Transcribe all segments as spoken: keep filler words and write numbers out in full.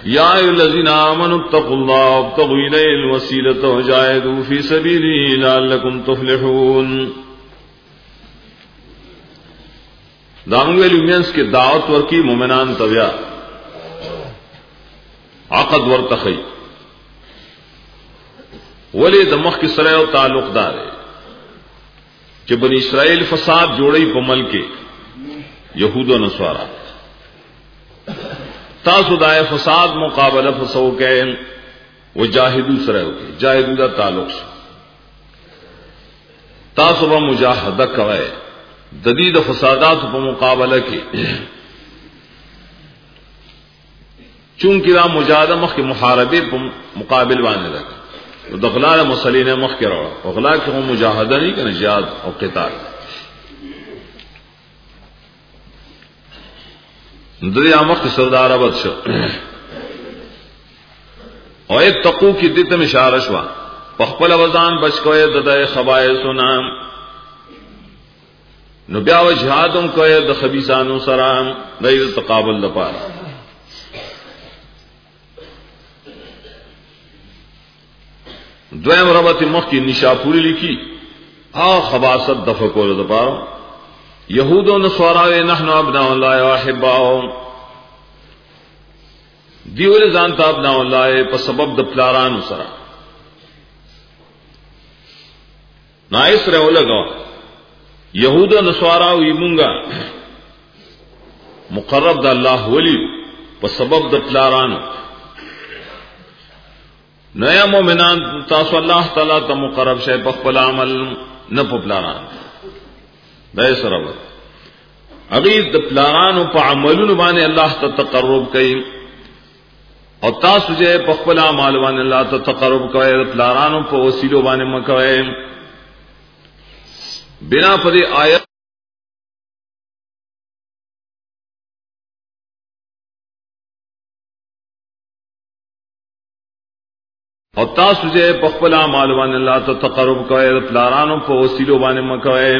یا ایھا الذین آمنوا اتقوا الله وابتغوا الیہ الوسیلۃ وجاہدوا فی سبیلہ لعلکم تفلحون. دامنگل یونینز کے دعوت ورکی مومنان تبیا عقد ورتخی ولی دمخ کی سرے و تعلق دار ہے کہ بنی اسرائیل فساد جوڑی پمل کے یہود و نصارا تاسو دائے فساد مقابلہ فسو کے وہ جاہدو سرے ہو کے جاہدو دا تعلق سے تاسو با مجاہدہ کوئے جدید فسادات پر مقابلہ کی چونکہ را مجاہدہ مخ کے محاربے پر مقابل بانے لگا تو دخلال مسلین مخ کے روڑا اخلاق کہ وہ مجاہدہ نہیں کہ جہاد اور قتال دریا مخ کے سردار ابد شو اور ایک تقو کی دت میں شارشوا پخپل وزان بچ کوئے ددائے خبائث و نام نو بیا و جہادم کوئے د خبیثانو سرام غیر تقابل دپارا دویم ربط مخ کی نشاپوری لکھی آ خباست دفکور دپارا یہود و نصاراوے نحن ابناء اللہ و احباؤ دیول زانتا ابناء اللہ پا سبب د پلارانو سرا نائس رہو لگا یہود و نصارا وی مونگا مقرب دا اللہ ولی پا سبب دا پلارانو نیا مومنان تاسو اللہ تعالی تا مقرب شے پا خپل عمل نہ پا پلاران دا اس ربط اغیر دا پلارانو پا عملون بانے اللہ تا تقرب کئی اور تاسو جے پا خپل عمل بانے اللہ تا تقرب کئی دا پلارانو پا وسیلو بانے مکوئے بنا پدی آیت اور تاسو جے پخپل اعمال وان اللہ تو تقرب کوئے پلارانو پا وسیلو بانے مکوئے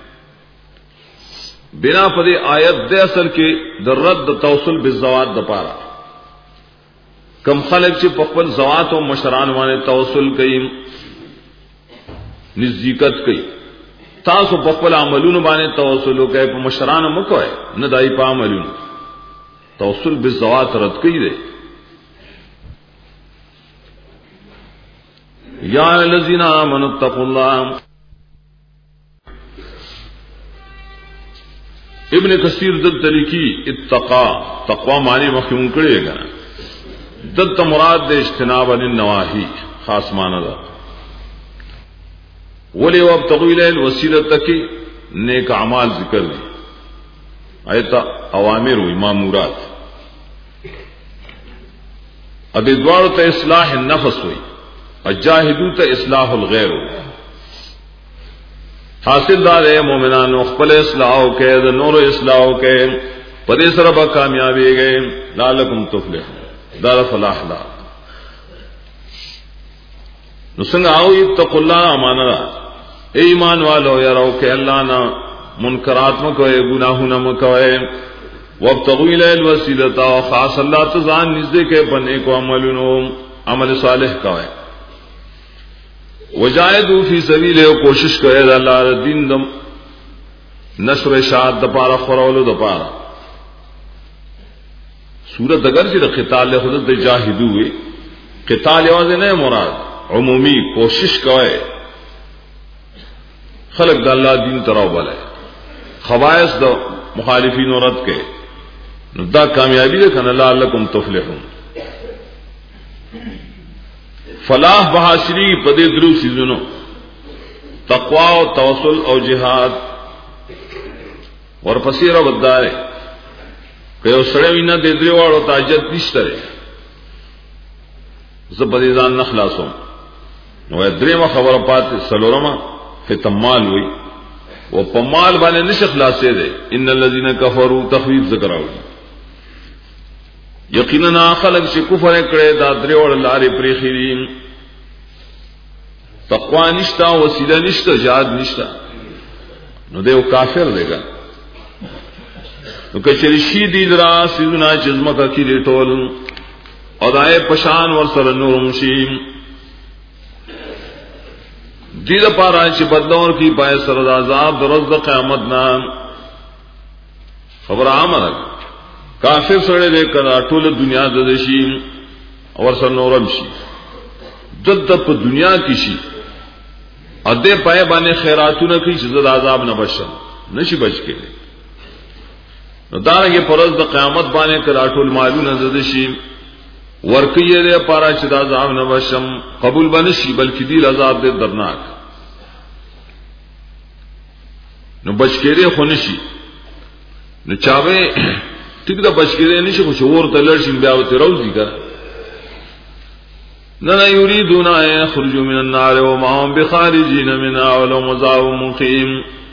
بنا پدی آیت دے اصل کی در رد توصل بالزوات دپارا کم خلق چی پخپل زوات و مشران وانے توصل کئی نزدیکت کئی تاسو پخپل عملون بانے توصل کئی پا مشران مکوئے نہ دائی پا عملون توصل بالزوات رد کئی دے یا الذین آمنوا اتقوا اللہ. ابن کثیر دل تلیکی اتقا تقوا معنی مخیون کرے گا دل مراد دے اجتناب عن النواہی خاص معنی دا ولی وابتغوا الیہ الوسیلۃ کی نیک اعمال ذکر دی ایتا اوامر و مامورات اب ادوار تا اصلاح النفس ہوئی اجاہدو تا اصلاح الغیر حاصل دار ہے مومنان اخبل اصلاح کے نور اصلاح کے پدے سربا کامیابی گئے لعلکم تفلحون دار فلاح دا نسنگ آؤ اتقوا اللہ امانا اے ایمان والو یراو کہ اللہ نا منکرات مکوئے گناہ نہ مکوئے وابتغوا الیہ الوسیلۃ خاص اللہ تزان نزدے کے بنے کو عملنو عمل صالح کوئے وجاہدوا فی سبیلہ کوشش کرے اللہ دین دم نشر اشاعت دپارا خورولو دپارا سورت اگر چی دا قتال لے خودت جاہدو ہوئے قتال یوازے نہیں مراد عمومی کوشش کرے خلق دا اللہ دین تراو بلے خبائث دا مخالفین و رد کے دا کامیابی دے کن اللہ لکم تفلحون فلاح بحاصری پدے درو سیزنو تقوا و توسل او جہاد اور پسیر و بدارے کہ او سڑے وینا دے درے واڑو تاجت نشترے زبدیزان نخلاصوں نو ادرے ما خبر پاتے سلورما ختم مال ہوئی وہ پمال بانے نشخلاصے دے ان الذین کفروا تخویف ذکر ہوئی یقیناً خلق سے کفر کرے دا درے وڑ لارے پریخیرین تقوی نشتا وسیلہ نشتا جہاد نشتا نو دے وہ کافر دے گا نو کچری شی دی درا سیدنا جزمہ کا کی ریٹول او دای پشان ور سره نورم شي دې لپاره چې بدلون کی پای سره د عذاب د ورځې د قیامت نه خبر عامه ده کافر سره دې کړه ټول دنیا د شي ور سره نورم شي دد په دنیا کې شي ا دې پای باندې خیراتونه کوي چې د عذاب نه بشم نشي بچ کېږي نو دارنګه پرز د قیامت باندې کړه ټول مالونه د شي ورکیه دې پارا چې د عذاب نه بشم قبول بنشي بلکې دې عذاب دې درناک نو بچ کېږي خو نشي نو چاوي ټیک دا بچ کېږي نشي خو شعور ته لړشي بیا وته روزي کا نه یریدون ان یخرجوا من النار وما هم بخارجین منها ولهم عذاب مقیم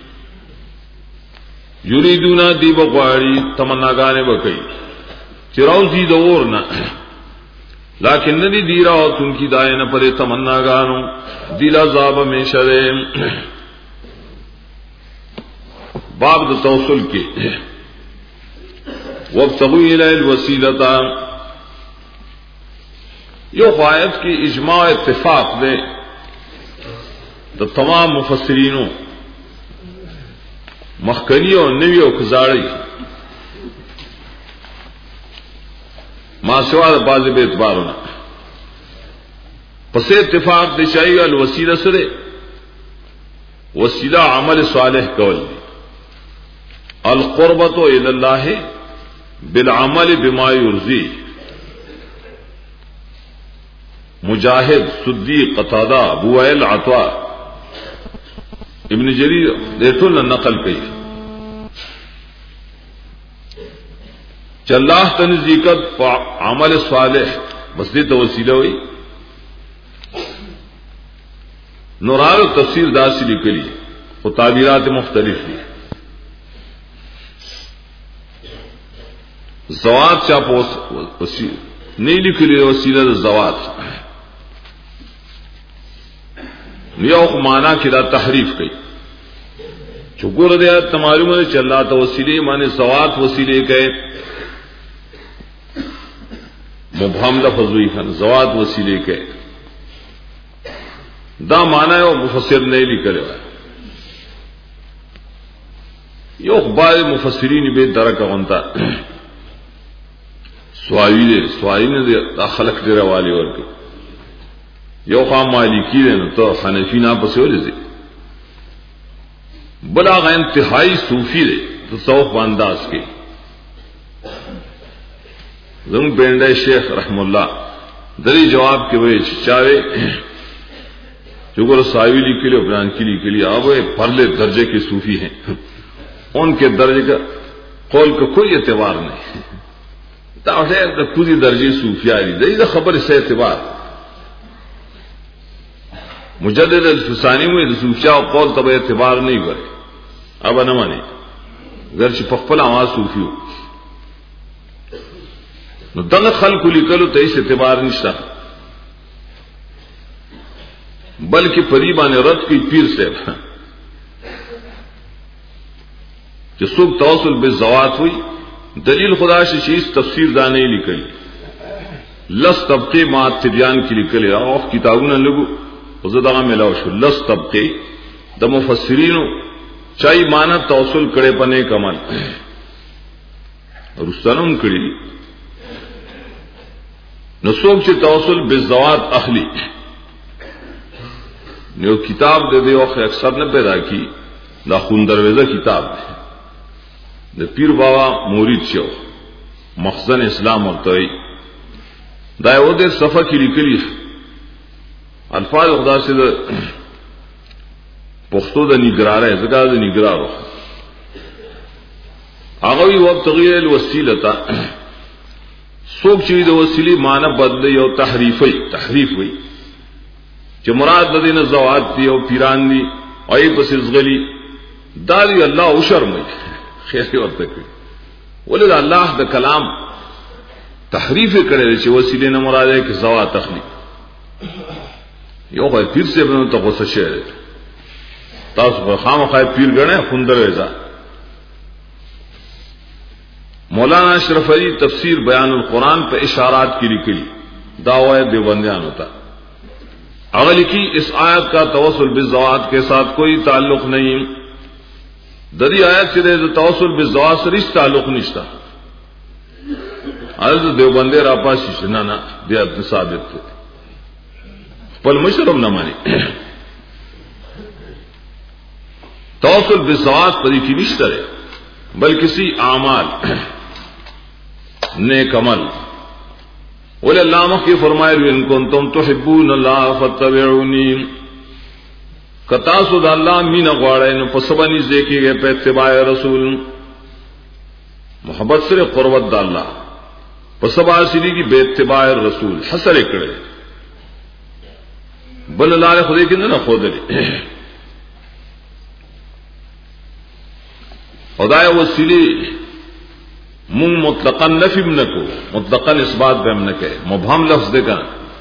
یریدون دی بغواړي تمناګانې وکړي چې روزي د ورنه لیکن ندی دیرا اور تم کی دائیں نہ پرے تمنا گانو دل عذاب میں شرم باب د توسل کے وابتغوا الی الوسیلۃ یو قائد کی اجماع اتفاق دے د تمام مفسرینوں مخکنیو نویو کزاڑی ما سوا د بعض به اعتبارونه پس اتفاق دي شایع الوسیله سره وسیله عمل صالح کول القربۃ الی الله بالعمل بما یرضی مجاہد صدیق قتادہ ابو وائل عطاء ابن جریر دیتون نقل کئی چې الله ته نزدېکت په عمل صالح بس دې ته وسیله وي نورال تفسیر داسې لیکلي او تعبیرات مختلف دي زوات چا پوس وسیله نه لیکلي وسیله د زوات یو معنا کې دا تحریف کوي چې ګور دې ته معلومه چې الله ته وسیله معنی زوات وسیله کوي مبهم لفظ وی خن زوات وسیلے کے دا معنی او مفسر نے لکھا ہے یو بعض مفسرین به درک غونتا سوائی دے سوائی نے دا خلق دے روالی ورکی یو خام مالکی دے نو تو حنفی نا پسے ہو جزے بلا غا انتہائی صوفی دے تصوف بانداز کے زنگ بینڈے شیخ رحم اللہ دری جواب کے وہ چاہے جو گر ساویلی کے لیے بیان کے لیے کے لیے اب پرلے درجے کے صوفی ہیں ان کے درجے کا قول کا کوئی اعتبار نہیں خود درجے صوفیاء دی خبر سے اعتبار مجدد الفسانی میں صوفیاء قول تب اعتبار نہیں کرے اب نہ مانے اگر پخپل آواز صوفی ہو نو دغه خلق لیکلو ته هیڅ اعتبار نشته بلکې پریبانه رد کی پیر سے چې څوک توسل بالذوات وي دلیل خدا شي چې تفسیر دا نه لیکلی لس طبقه ما تبیان کې لیکلی او کتابونه لګو زداغه ملاو شو لس طبقه د مفسرینو چای معنی توسل کړي پنه کمال رستنم کړي نو څوک چې توسل بالذوات اخلي نو کتاب د دې وخت اکثر نه پیدا کی دا خون دروازه کتاب دی د پیر بابا مرید شو مخزن اسلام ورته دا یو د صفه کې لیکلي الفاظ خدا سے پښتو د نګراره زګا د نګرارو هغه وی وبتغیر الوسیله سوک چې د وسیله معنی بدل یو تحریفي تحریف وي چې مراد د دین زوات دی او پیران دی او یې پس زغلی داری الله او شرمای خیر ورته کوي ولل الله د کلام تحریف کړي چې وسیله نه مراد ہے چې زوات تخلی یو غیر پیر سے بنو ته غوسه شه تاسو په خامخای پیر غنه خوندر وځه مولانا اشرف علی تفسیر بیان القرآن پہ اشارات کی لکھی दावा देवबंदियान होता। अगली की इस आयत का तवस्सुल बिज़्ज़वात के साथ कोई ताल्लुक नहीं। दरी आयत से दे तवस्सुल बिज़्ज़वात से रिश्ता ताल्लुक निश्ता। आज देवबंदे रापा शिशना ना दे अपने साबित थे पल मुशरम न मानी। तवस्सुल बिज़्ज़वात पर की निश्ता है बल्कि किसी आमाल नेक अमल बोले अल्लाह की फरमाए इन कुंतुम तुहिब्बून अल्लाह फत्तबिऊनी कतासुद अल्लाह मीन गवाड़े न पसबनी देखी गए पे इत्तिबाए रसूल मोहब्बत से कुर्बत अल्लाह पसबा सिरी की बेइत्तिबाए रसूल हसर इकड़े बल लाल खुदे की ना खोदले खुदाए वो सिली मुंह मुतलकन नफिम न को मुतलकन इस बात पे हम न कहे मुबहम लफ्ज देगा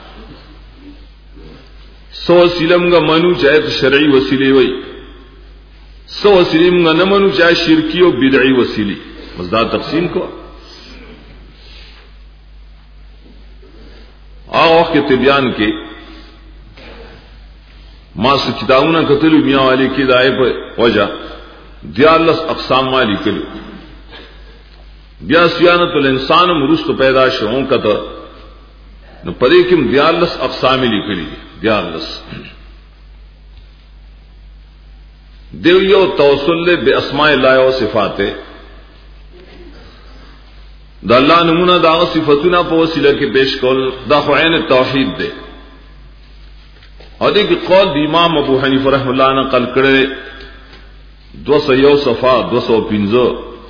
सो वसीलम का मनु चाहे तो शरई वसीले वही सो वसीलम का न मनु चाहे शिरकी और बिदई वसीली मजदार तकसीम को आओ के तिबियान के मां से किताबुना कतलु मियाँ वाली की दाए पर वजह दियालस अकसाम वाली के लिए ब्या सियानतुल इंसान मुरुस्त पैदाश हों का न पदे किम दियालस अकसामी लिखली दियालस देवियो तवसुल्ले बे अस्माए लायो सिफाते द अल्लाह नमूना दाव सिफतुना पर वसीला के पेश कौल दाफ़ैन तौहीद दे और एक कौल द इमाम अबू हनीफा रहमतुल्लाह ने कल करे दो सौ यौ सफा दो सौ पिंजो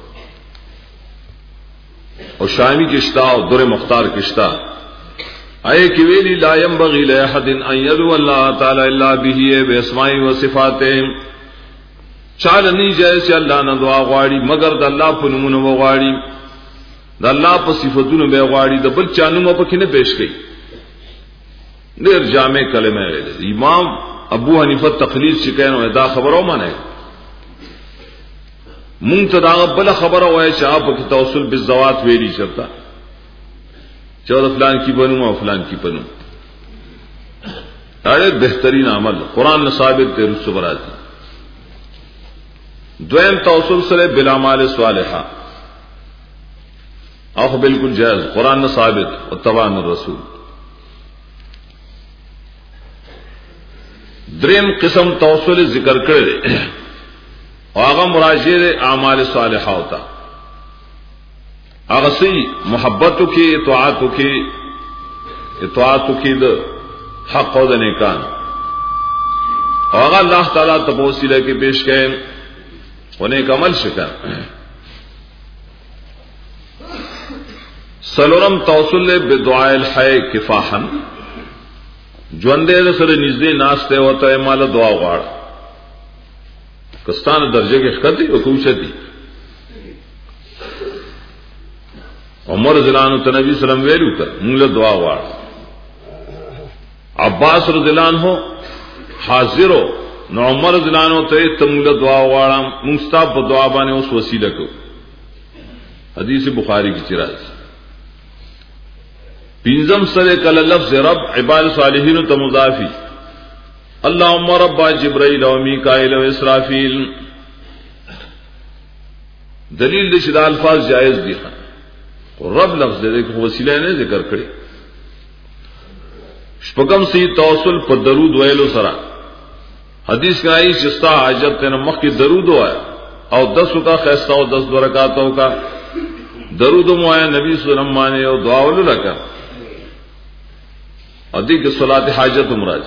और शामी किश्ता और दुर मुख्तार किश्ता आए कि वेली ला यंबगी लिअहदिन अन यदउ अल्लाह ताला इल्ला बिही बिअस्माई व सिफाते चाल नहीं जैसे अल्लाह न दुआ गवाड़ी मगर द अल्लाह पर नमूने वो गवाड़ी द अल्लाह पर सिफतुन बे गवाड़ी द बल चानुमा पर किने पेश गई देर जामे कलमे इमाम अबू हनीफा तकलीफ शिकैन दा खबरों माने मुंतदा बल खबर हुआ चाह की तवस्सुल बिज़्ज़वात वेरी चलता चौदह फलान की बनू और फलान की बनू अरे बेहतरीन अमल कुरान ने साबित दे रुस बराजी द्वैम तवस्सुल सरे बिला माल सालिहा आख बिल्कुल जायज कुरान ने साबित और तबान रसूल द्रेम किस्म तवस्सुल जिक्र करे आगा मुराजिर आमाल सालिहा होता आगसी मोहब्बतों की इत्वाअतों की इत्वाअतों की द हक और नेकान आगा अल्लाह ताला तपोसिला के पेश गए उन्हें एक अमल शिकार सलोरम तवसुल बिदुआल है किफाहन जो अंदे सर निजदे नाश्ते होता है माला दुआ वाड़ कस्तान दर्जे के खती और कूशती उमर जिलानो तो नबी सलम वेलू कर मूल दुआ वाड़ अब्बास रजिलान हो हाजिरो न उमर जिलानो तो तमूल दुआ वाड़ा मुस्ताब दुआ बाने उस वसीला को हदीस बुखारी की चिराज पिंजम सरे कल लफ्ज़ रब इबाद सालिहीन तमुजाफी अल्लाहुम्मा रब्बा जिब्राइल व मीकाईल व इसराफील दलील दिशा अल्फाज जायज दिखा और रब लफ्ज दे देखो वसीला ने जिक्र करे शपकम सी तवसुल पर दरूद वैलो सरा हदीस का आई चिस्ता हाजत तेन मख की दरूद आया और दस का खैस्ता और दस बरकातों का दरूद मुआया नबी सल्लल्लाहु अलैहि और दुआ वल लगा अधिक सलात हाजत मुराद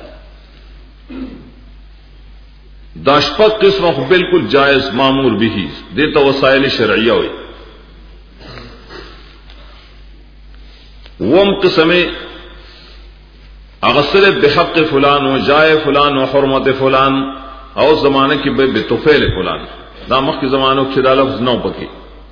दाशपक किस्म बिल्कुल जायज मामूर भी देता वसाइल शरइया हुई वम किस्म अगसर बेहक फुलान व जाए फुलान व हरमत फुलान और जमाने की बे बेतुफेल फुलान दामक के जमानों खिदा लफ्ज नौ पकी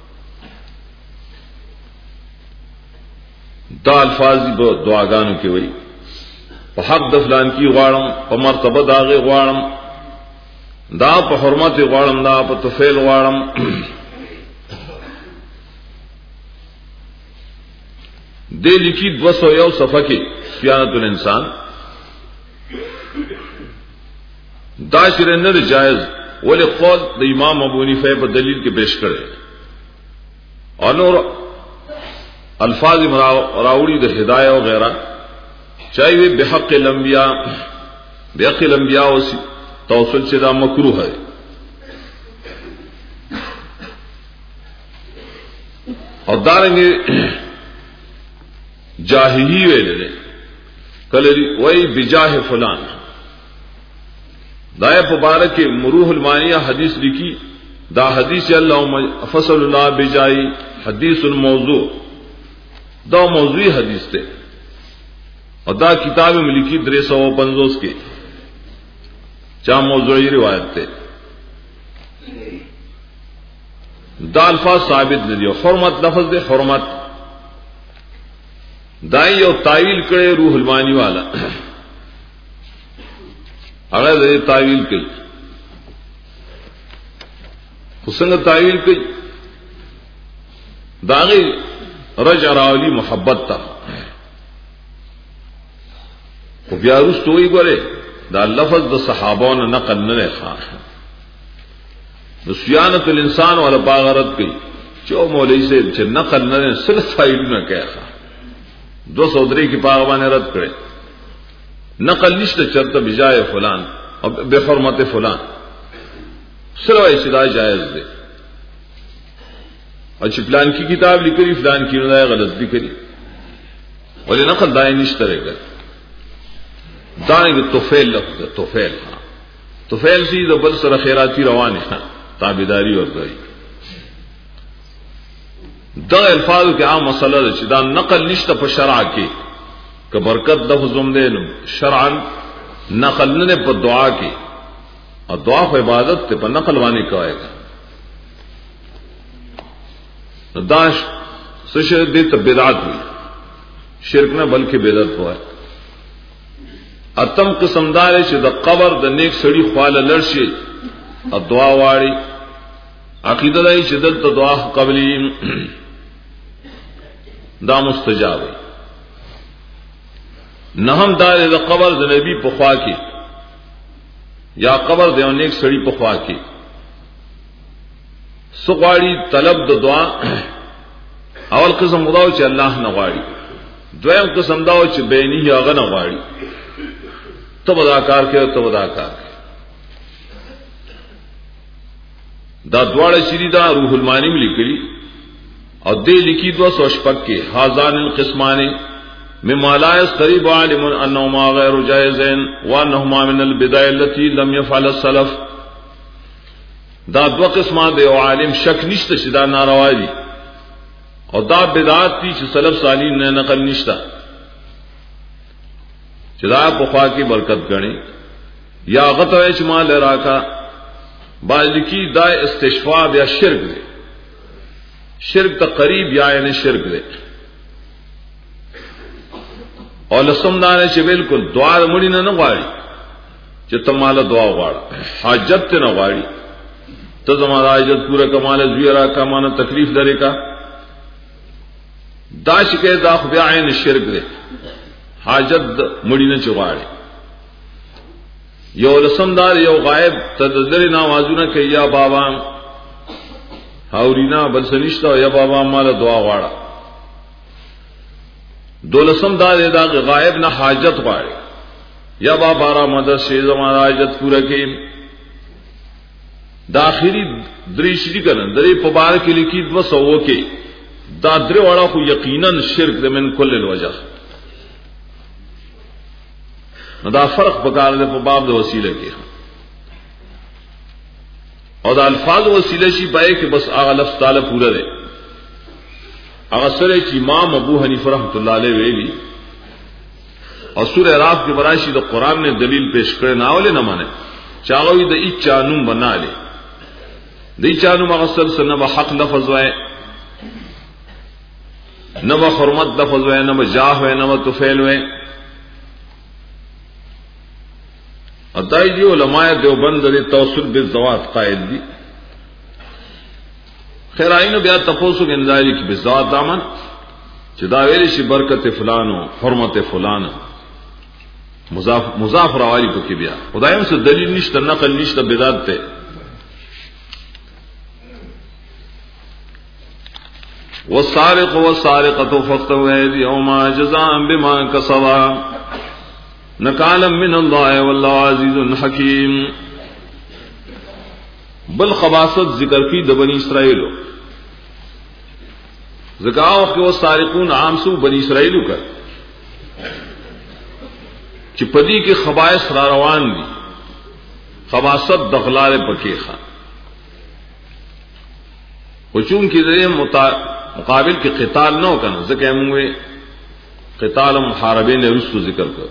दा अल्फाजी दुआगानों की वही हक दफलान की गाड़म प मरतबा दागे गाड़म दा प हरमत गाड़म दा प तुफेल गाड़म دے لکھی دو سو یو صفحہ کی صیانت الانسان دا شرنر جائز ولی قول دا امام ابو حنیفہ پر دلیل کے پیش کرے اور نور الفاظ راوڑی دا ہدایہ وغیرہ چاہیے بحق الانبیاء بحق الانبیاء توسل سے دا مکروہ ہے اور دارنگے جاہی ویلے کلری وہی بجاہ فلان دائے مبارک کے مروح المانیہ حدیث لکھی دا حدیث اللہ فصل اللہ بجائی حدیث الموضوع دا موضوعی حدیث تے اور دا کتاب میں لکھی درے سو پنزوس کے چاہ موضوعی روایت تے دا الفاظ ثابت دے دیو حرمت لفظ دے حرمت دائی اور تعویل کرے روح المانی والا اگر دے تعویل کی حسن تعویل کی داغی رج راولی محبت تا وہ بیاروس تو ہی گورے دا لفظ دا صحابون نقل نہ خواہ دا سیانت الانسان والا باغرت کی چو مولی سے چھ نقل نہ صرف فائل نہ کہہ خواہ دو سو درے کی پاغبانے رد کرے نقل نشت چرتا بجائے فلان اور بے حرمت فلان صرف ایسی دائے جائز دے اچھی فلان کی کتاب لکھری فلان کی ندائے غلط لکھری ولی نقل دائے نشت رہے گا دائیں گے توفیل لفظ توفیل ہاں توفیل سی دو بل سر خیراتی روان ہے تابداری اور دائی دا الفاظ کے عام مسئلہ دا دا نقل نشتا پا شرع کی کہ برکت لفظم دے شرعن نقل نے پا دعا کی اور دعا پا عبادت تے پا نقل وانے کا آئے گا دا سشر دے تا بدعات ہوئی شرک نہ بلکہ بدعت ہوا ہے اتم قسم دارے چھ دا قبر دا نیک سڑی خوال لرشی اور دعا واری عقیدہ دائی چھ دل تا دعا قبلی دا مستجاب ہے نہم دار دا قبر دا نبی پخوا کی یا قبر دے نیک سڑی پخوا کی سقواڑی طلب دا دعا اول قسم داو چھ اللہ نغواڑی دویم قسم داو چھ بینی آغا نغواڑی تب اداکار کے تب اداکار کے دا دوار شری دا روح المانی میں لکھری اور دے لکھی دو سو شپک کے حاضان القسمان مما لا يستريب عالم انهما غیر جائزین وانهما من البدع التي لم يفعل السلف دا دو قسمان دے عالم شک نشتا شدا ناروا دی اور دا بدعات تی چھ سلف صالحین نے نقل نشتا چدا پخوا کی برکت گنی یا غطو اجمال راکا بالکی دا استشفاء یا شرک دے شرک تا قریب یا یعنی شرک دے اور لسم دانے چھ بالکل دعا مڑی نہ نغواری چھ تمالا دعا غوارا حاجت تے نغواری تو زمان حاجت پورا کمال زویرہ کا مانا تکلیف درے کا دا شکے دا خبیا عین شرک دے حاجت مڑی نہ چغواری یو لسم دار یو غائب تدذر نوازونا کہ یا بابا ہاورینا بل سنشتا یا بابا مالا دعا غوارا دو لسم دار دا غائب نہ حاجت غوارے یا بابا را مدد سے زمان حاجت پورا کی داخری دریشری کرن دری پبار کے لکھی دو سو کے دا در والا کو یقیناً شرک من کل الوجہ دا فرق پکار دے باب دے وسیلے کے اور دا الفاظ وسیلے شی پائے کہ بس آغا لفظ تعالی پورا دے آغا سرے چی امام ابو حنیفہ رحمۃ اللہ علیہ ویلی اور سورہ اعراف کے برائشی دا قرآن نے دلیل پیش کرے ناولے نہ مانے چاہوی دا ایچ چانوم بنا لے دا ایچ چانوم آغا سر سے نبا حق لفظ وائے نبا حرمت لفظ وائے نبا جاہ وائے نبا تفیل وائے ادائی جی علماء دیوبند دے توسل بالذوات قائل دی خیر آئین بیا تفوسو کے اندائی کی بالذوات دامن چدا ویلی شي برکت فلانو حرمت فلان مضاف مضاف راوی پکې بیا خدایم څه دلیل نشته نقل نشته بدعت ته والسارق والسارقة فاقطعوا أيديهما جزاء بما كسبا نكالا من الله والله عزيز حكيم بل خباثت ذکر کی د بنی اسرائیل زکاو کہ وہ سارقون عام سو بنی اسرائیل کا چې پدی کې خبائث را روان دي خباثت دغلار پکې ښه او چون کې د مقابل کې قتال نه وکنه ځکه موږ قتال محاربه نه رسو ذکر کړ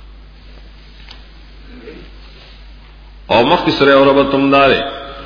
او مخکې سره اوربتم دارې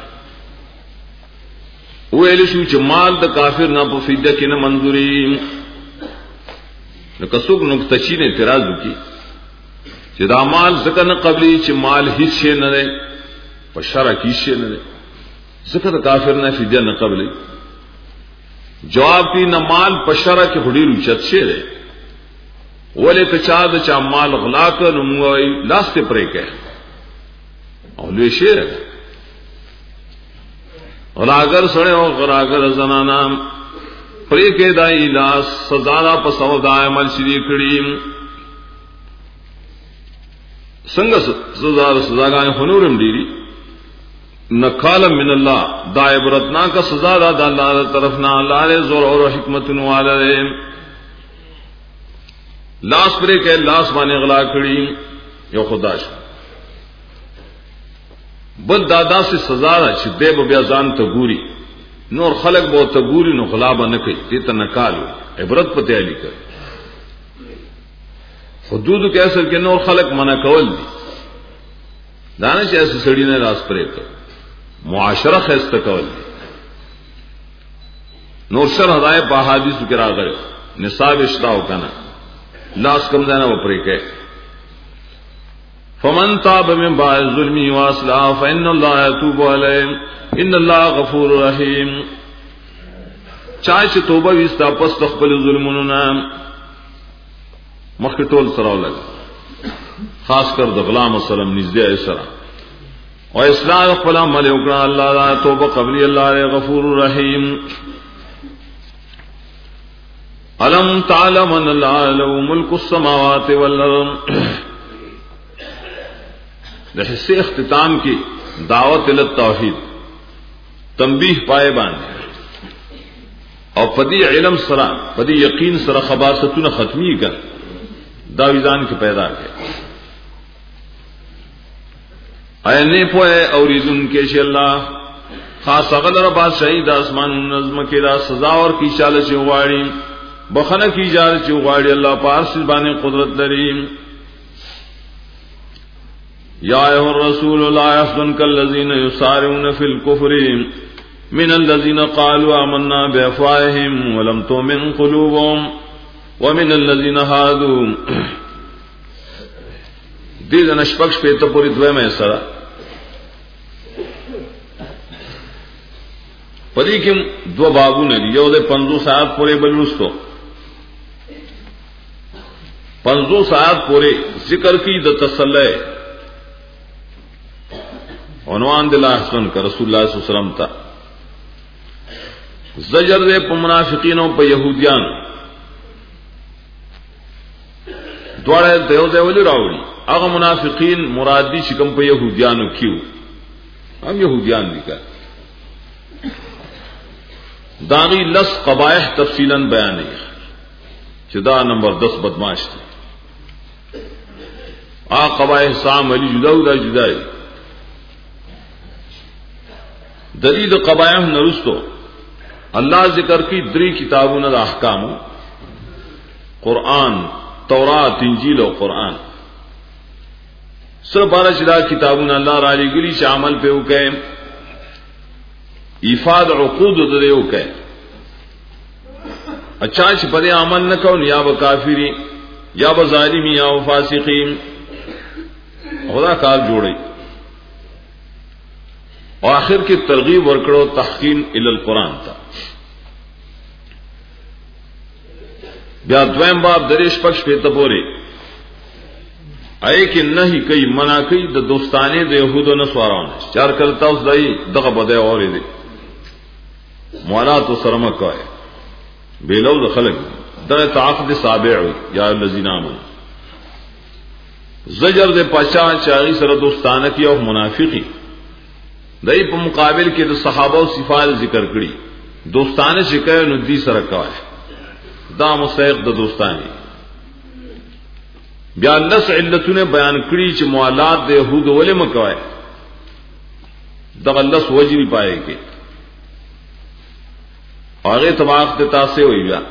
ویل شو چې مال د کافر نه په فدیه کې نه منظوري نو کڅوګ نقطه چی نه اعتراض وکي چې دا مال ځکه نه قبلي چې مال هیڅ شي نه ده په شرع کې شي نه ده ځکه د کافر نه فدیه نه قبلي جواب کی نه مال په شرع کې هډیر اوچت شي ده ولې ته چا د چا مال غلا کړ نو موږ لاس ته پرې کې او لوی شي ده غراگر سڑے او غراگر زنانا پری کے دائی لاس سزا په سودا عمل شری کړي څنګه سزا سزاګان هنورم ډیری نکال من الله دا عبرتنا کا سزا دا, دا الله طرف نه الله له زور او حکمت والے لاس پری کے لاس باندې غلا کړي یو خدا شو بل دادا سے سزا ده چې دیو بیا ځان ته ګوري نور خلق به ته ګوري نو غلا به نه کوي دې ته نکالو عبرت پته علی کړ حدود کې اصل کې نور خلق منع کول دي دانه چې اس سړی نه راس پرې ته معاشره خسته کول دي نور سره هدايه په حدیث کې راغلی نصاب اشتاو کنه لاس کم ځنه و پرې کې فمن تاب من بعد ظلمه واصلح فإن الله يتوب عليه ان الله غفور رحيم چا چې توبه وستا پس خپل ظلمونو نه مخکې ټول سره ولګ خاص کر د غلام سلام نږدې سره او اصلاح خپل عمل وکړه الله دا توبه قبلي الله غفور رحيم الم تعلم ان الله له ملك السماوات والارض د حصے اختتام کی دعوت ال توحید تنبیہ پائے باندې او پدی علم سره پدی یقین سره خباستونه ختمی کړ دا ویزان کې پیدا کړ اے نه پوهه اوریدون کې چې الله خاص غلره بادشاہی د اسمان نظم کې دا سزا اور کی چاله چې واړي بخنه کی اجازه چې واړي الله پارس باندې قدرت لري یا ایھا الرسول لا يحزنك الذين يسارعون في الكفر من الذين قالوا آمنا بأفواههم ولم تؤمن قلوبهم ومن الذين هادوا دې نشپکش په ته پوری دوه مې سره پدې کې دوه بابونه دي یو د پنځه ساعت پورې بلوستو پنځه ساعت پورې ذکر کی د تسلی عنوان دل احسن کا رسول اللہ صلی اللہ علیہ وسلم تا زجر دے پا منافقینوں پا یہودیان دوارے دیو دے ولی راوڑی اگا منافقین مرادی شکم پا یہودیانو کیو ہم یہودیان دی کر داغی لس قبائح تفصیلا بیانی چدا نمبر دس بدماش دی آ قبائح سام علی جدا دا جدائی دلیل قبائح نرستو اللہ ذکر کی دری کتابوں نہ احکام قرآن تورات انجیل و قرآن سر بارہ شدہ کتابوں نے اللہ رالی گلی سے عمل پہ اوکے ایفاد عقود دے اوکے اچھا پدے عمل نہ کون یا وہ کافری یا وہ ظالمی یا وہ فاسقین خدا کار جوڑی اور آخر کی ترغیب ورکڑو تحقین الی القرآن تا بیا دویم باب دریش پکش په تپوري آئے کې نه کوي منا کوي د دوستانه د يهودو نه سواران چار کرتا اوس دای دغه بده اوري دي موالات سرمه کوي بیلو د خلق دغه تعاقد سابع یا الذین آمنوا زجر د پاشا چاغي سره دوستانه کی او منافقی دای په مقابل کې د صحابه او صفات ذکر کړي دوستانه شکایت نو دي سره کوي دا مستحق د دوستانی بیا لس علتونه بیان کړي چې موالات د يهود ولې مکوای دا لس وجری پائے کې هغه طباق ته تاسو وی بیا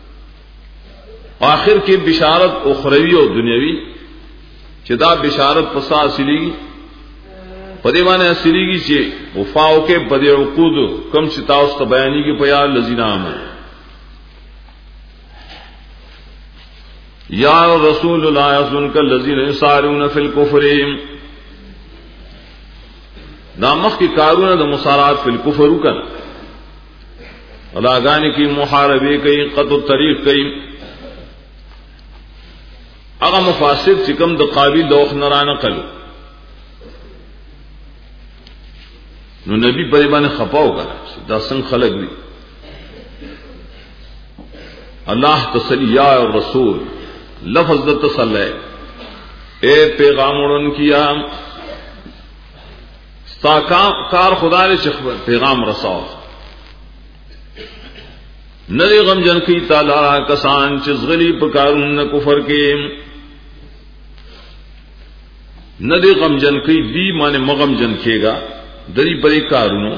آخر کې بشارت اخروی او دنیوي چې دا بشارت پسا اصلي پدې باندې اصليږي چې وفاو کې پدې عقود کم چې تاسو ته بیانېږي په یا الذین آمنوا یا رسول الله يحزنك الذين يسارعون في الكفر نامخ کی کارونه د مسارعات فی الكفر وکړه الاغانی کی محاربه کوي قطع الطريق کوي هغه مفاسد چې کوم د قابل دوخ نرانه کړو نو نبی په باندې خپاو کړه دا څنګه خلق دي الله تسلی یا رسول لفظ د تسلی اے پیغامون کیا ستا کار خدا نے پیغام رساو ندی غم جن کی تعالی کسان چزغلی پکارون کفر کے ندی غم جن کی دی مانے مغم جن کھے گا دری پری کارونو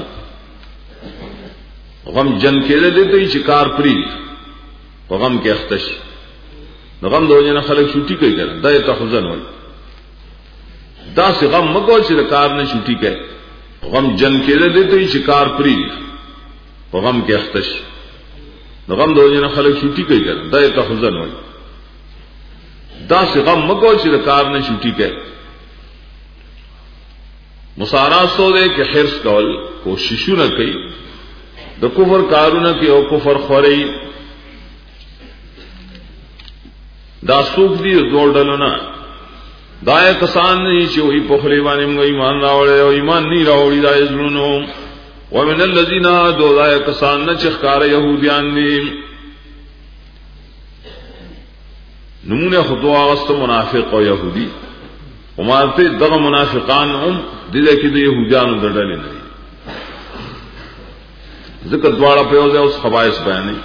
غم جن کے دے دیتے چکار پری غم کے اختش غم دو جن خلق چھوٹی کوي کړه دا ته حزن وای دا سه غم مګو چې کار نه چھوٹی کوي غم جن کې دې ته چې کار پری په غم کې اختش غم دو جن خلق چھوٹی کوي کړه دا ته حزن وای دا سه غم مګو چې کار نه چھوٹی کوي مسارات سو دے کہ حرص کول کوششونه کوي د کفر کارونه کوي او کفر خوري دا سوق دی دوړ ډلونه دا کسان نه چې وي په خلی باندې موږ ایمان راوړی او ایمان نه راوړی دا یزلونو ومن الذين دو دا کسان نه چې ښکار يهوديان دي نمونه خطوا واست منافق او يهودي ومالته دغه منافقان هم دله کې د يهودانو دړلې نه ذکر دواړه په یوځای اوس خبائث بیانې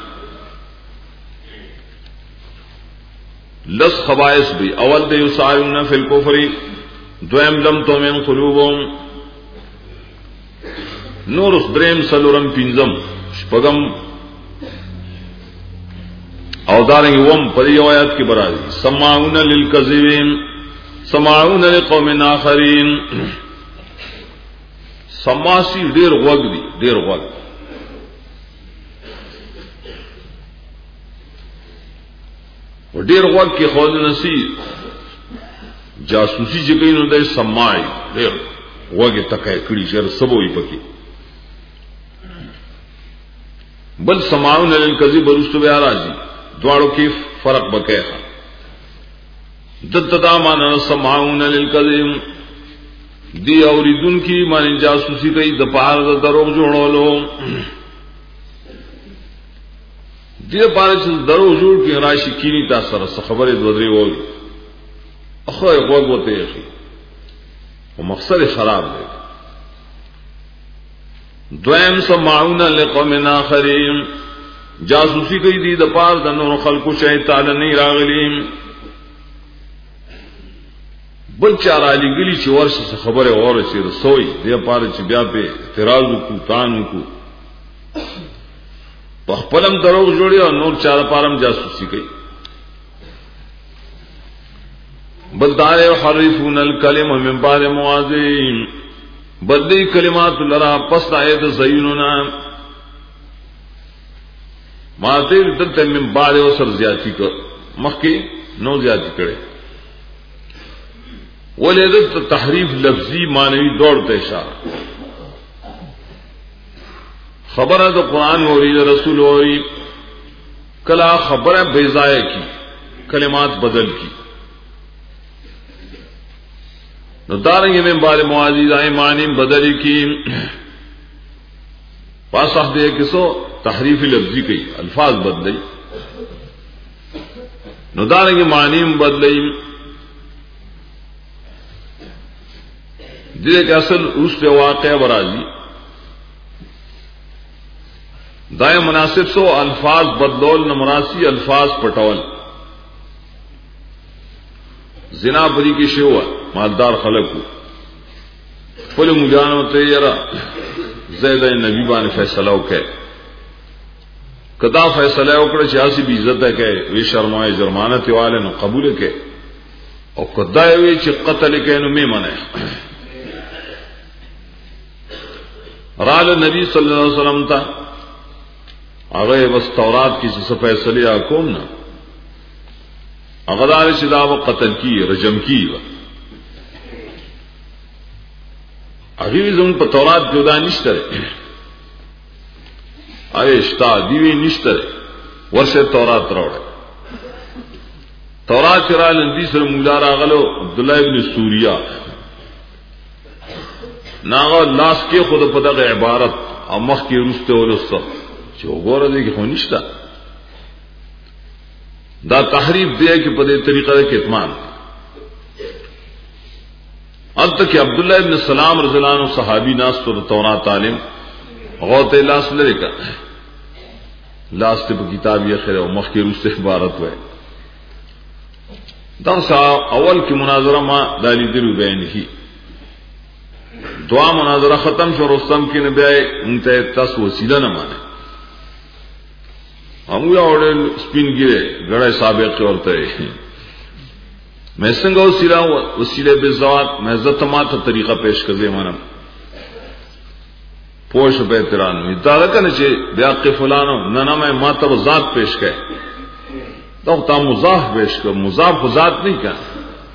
لس خبائث بھی اول دے یسارعون فی الکفر دویم لم تؤمن قلوبهم نور دریم سلورم پنځم شپږم او دارنګ وم په یو آیات کې برابر سماعون للکذبین سماعون لقوم آخرین سماسی ډیر غوږ دی ډیر غوږ ډیر غوږ کې خود نسی جاسوسی چې کوي نو د سماعي ډیر غوږ تکای کړي چې سبوي پکې بل سماعون للکذب ورستو بیا راځي دواړو کې فرق بکې دتدا معنا سماعون للکذب دی اوریدون کی معنی جاسوسی کوي د پاره د دروغ جوړولو دې پاره چې درو جوړ کې راشي کینی تاسو سره خبره دوذري وایي اخو یو وګوته یې او مقصد خراب دی دویم سماعون لقوم آخرین جاسوسی کوي دي د پاره د نور خلقو شیطان نه راغلي بل چار علی گلی چې ورشه خبره اوره شي رسوي دې پاره چې بیا په اعتراض کو تانو کو خپلم دروغ جوړي او نور چا پارم جاسوسي کوي بلدار يحرفون الكلم من بعد مواضعه بدلی کلمات لرا پس آیت زینونا ماته دلته من بعد وسر زیاتی کو مخکي نو زیاتی کړي ولې د تحریف لفظي معنوي دور ته اشاره خبره د قران او د رسول او کلا خبر بیضائے کی کلمات بدل کی نو دارنگی میں بال معاذ دائیں معنی بدلی کی پاسخ دے کسو تحریف لفظی کی الفاظ بدلی نو دارنگی معنی بدلی دیکھ کہ اصل اس پہ واقع برازی دائیں مناسب سو الفاظ بدلول نمراسی الفاظ پٹول زنا بری کی شیوا مالدار خلق کو پل مجانو تیرا زید نبی بان فیصلہ کہ کدا فیصلہ اکڑ چاسی بھی عزت ہے کہ وی شرمائے جرمانت والے نو قبول کے اور کدا وی چ قتل کے نو میں منے رال نبی صلی اللہ علیہ وسلم تا اگر بس تورات کی سے فیصلے حکم نہ اغدار شدا و قتل کی رجم کی ابھی زم پر تورات جدا نشترے ارے اشتا دیوی نشترے ورش تورات روڑے تورات چرا لندی سر مولارا غلو عبداللہ ابن سوریہ ناغا لاس کے خود پدغ عبارت امخ کی رستے ولستا جو غور دے کہ خونشتا دا تحریف دے کہ پدے طریقہ دے کتمان اب تک کہ عبداللہ ابن السلام رضی اللہ عنہ صحابی ناس تو تورات عالم غوت لاس لے کا لاس تے کتاب یہ خیر و مخ کی رستے عبارت ہوئے دا سا اول کی مناظرہ ما دالی دلو بین ہی دعا مناظرہ ختم شو رستم کی نبی آئے انتے تس وسیلہ نہ مانے ہم یا اوڑے سپین گرے گڑے سابق کرتے میں سنگا وسیلہ وسیلے بے زوات میں زتمات طریقہ پیش کر دے مانا پوش بہتران میں دادا کہنے چھے بیاق فلانو ننا میں ماتب ذات پیش کہے تو تا مضاف پیش کر مضاف ذات نہیں کہا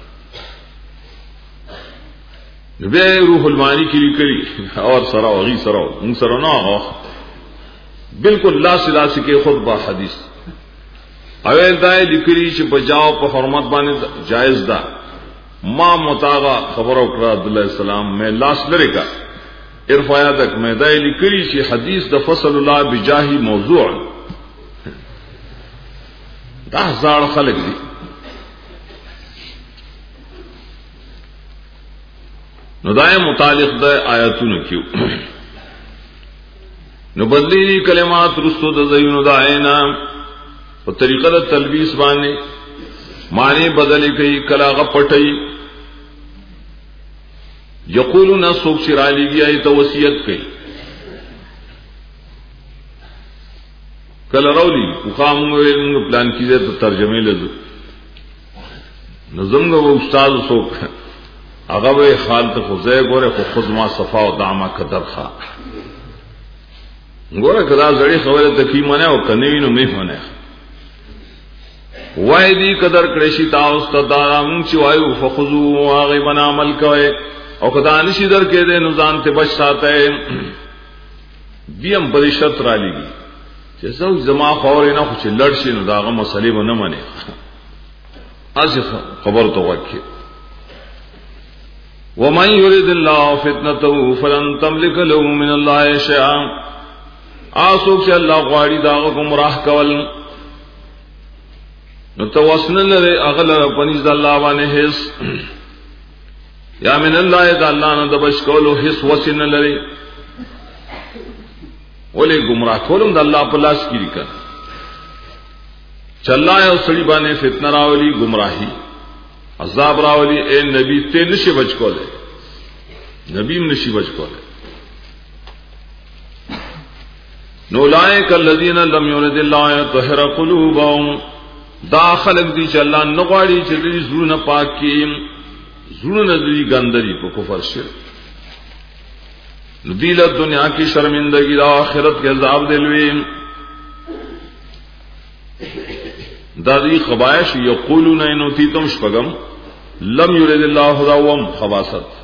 بے روح المانی کی لی کری اور سراؤ غی سراؤ ان سراؤ نا ہو بالکل لا سلا سکے خطبہ حدیث اویل دائے لکری چھ بجاؤ پا حرمت بانے جائز دا ما متاغا خبر اکرا عبداللہ السلام میں لاس لرے کا ارفایا تک میں دائے لکری چھ حدیث دا فصل اللہ بجاہی موضوع دا ہزار خلق دی نو دائے متعلق دائے آیاتو نکیو نو بدلی کلمات رستو دا زیونو دائینا و طریقہ دا تلبیس بانے معنی بدلی کئی کلاغ پٹئی یقولو نا سوک شرالی گیا ای توسیت کئی کل رولی اخامنگو منگو پلان کیزے تو ترجمے لزو نظمگو وہ استاذ سوک اغب خالت خزے گورے خو خزما صفا و دعما قدر خوا گورے کدا زڑی خبر تکی منے و کنوینو میف منے وائی دی قدر کرشی تاوستا دارا منچی وائیو فخزو آغیبن عمل کوئے او کدا نشی در کے دے نظام تے بچ ساتا ہے دیم پدی شرط را لگی جیسا زما خوری نا خوچی لڑشی نو داغا مسئلے و نمانے ایسی خبر تو وکی وَمَنْ يُرِدِ اللَّهُ فِتْنَتَهُ فَلَنْ تَمْلِكَ لَهُ مِنَ اللَّهِ شَيْئًا آسوک سے اللہ غواری داغا گمراہ کول نو توسن لرے اغلر پنیز دا اللہ وانے حس یا من اللہ دا اللہ نا دبش کولو حس وسن لرے ولی گمراہ کولم دا اللہ پلاس کی رکن چلا ہے اس سڑی بانے فتنہ راولی گمراہی عذاب راولی اے نبی تے نشی بچ کولے نبیم نشی بچ کولے نو لائک الذین لم یرد اللہ یطہر قلوبهم دا خلق دی چ اللہ نغواڑی چ دی زړه پاک کی زړه دی گندری په کفر شرک ندیل دنیا کی شرمندگی دا آخرت کے عذاب دلوی دادی خبائش یقولون انو تیتم شپگم لم یرد اللہ خداوم خباست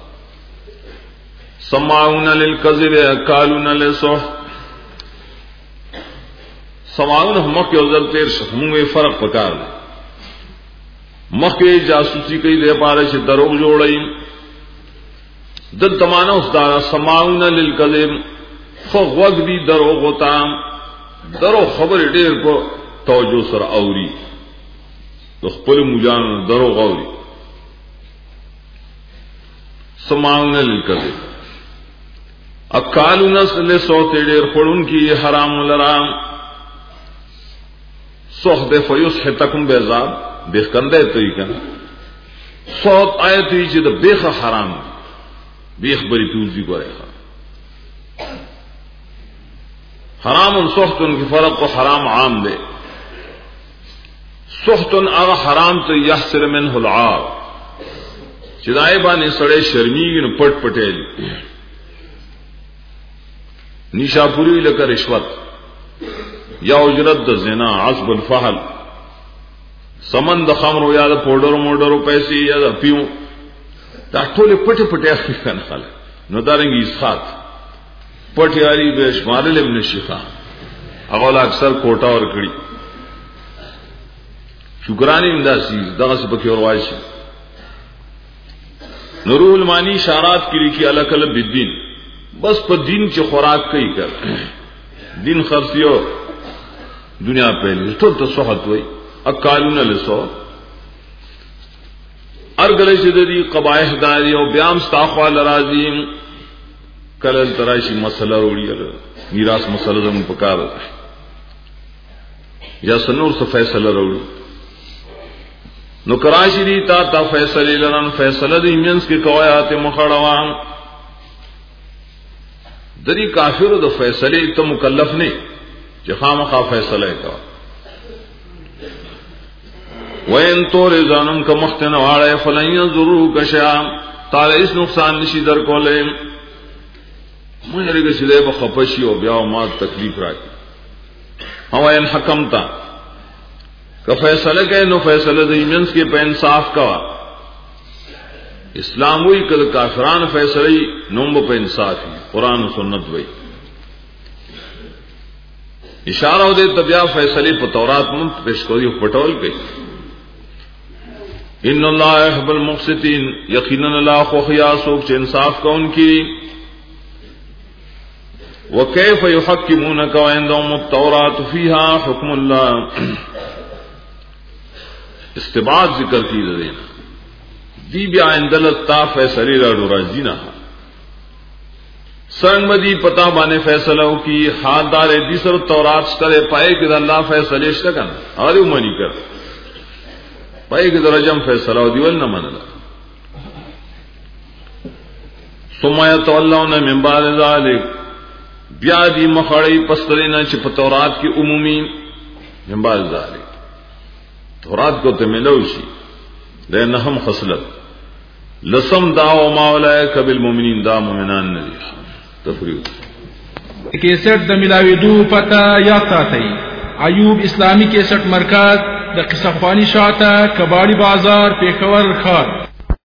سماعون للکذب اکالون للسحت سماعون مخ کے ازل تیر شخموں میں فرق پکار دے مخ کے جاسوسی کئی دے پارے سے دروغ جوڑئی دل تمانا اس دارا سماعون للکذب فغوگ دی دروغ ہوتا درو خبر ډیر کو توجہ سر اوری تو خپل مجان دروغ اوری سماعون للکذب اکالون سل سوتے ډیر خورن کی حرام لرام سوخ دے فیسحتکم بیزاب بیخ کندے توی کنا صوت آیتی چی دا بیخ حرام بیخ بری پیوزی کو رہا حرام ان سختن کی فرق کو حرام عام دے سختن اغا حرام تو یحسر منہ العار چدائے بانے سڑے شرمیگی نو پٹ پٹیل نیشا پوری لکا رشوت یا اجرت د زنا عصب الفحل سمن د خمر یا د پوډر موډر پیسې یا د پیو دا ټول پټ پټ اخی کنه خلک نو دارنګ اسحاق پټیاری به شمال ابن شیخا هغه اکثر کوټا ور کړی شکرانی انداسی دغه څه پکې وروايي نور المانی اشارات کړي کې الکل بالدین بس په دین چې خوراک کوي کړ دین خرسیو دنیا پہلے ټول ته صحت وای اکالون لسو ارګل چې د دې قبایح داری او بیام استاخوا لرازیم کله تراشی مسله وروړي میراث مسله زمون پکار یا سنور څه فیصله وروړي نو کراشی دی تا تا فیصله لرن فیصله د ایمنس کې کوایات مخړوان دری کافر د فیصله ته مکلف نه چې خامخا فیصله کا وین تور زانم کا مختن واړی فلن ينظروا کشا تعالی اس نقصان نشي در کولې مونږ لري چې له بخپشي او بیا ما تکلیف راځي هو ان حکمتا که فیصله کوي نو فیصله د ایمنس کې په انصاف کا اسلام وی کله کافرانو فیصله نوم په انصافي قران او سنت وی اشارہ ہو دے تبیا فیصلے په تورات من پیش کوي پټول کوي ان الله يحب المقسطين یقینا الله خو خیا سوک چې انصاف کوونکی وكيف يحكمونك وعندهم التوراة فيها حكم الله استبعاد ذکر کی دینا دی بیا اندلت تا فیصلے راړو راځي نه سنگ مدی پتا بانے فیصلہ کی حال دار دی سر تورات کرے پائے کہ اللہ فیصلے شتا کنا اور منی کر پائے کہ رجم فیصلہ دی ول نہ منلا ثم يتولون من بعد ذلك بیا دی مخړی پسترینا چې په تورات کې عمومي من بعد ذلك تورات کو ته ملوشي لأن هم خصلت لسم داو ماولائک بالمؤمنین دا مومنان ندی تفریح کیسٹ د ملاوی دو پتا یاد ساتي ایوب اسلامی کیسٹ مرکز د قصه خوانی شاته کباړی بازار پیښور خار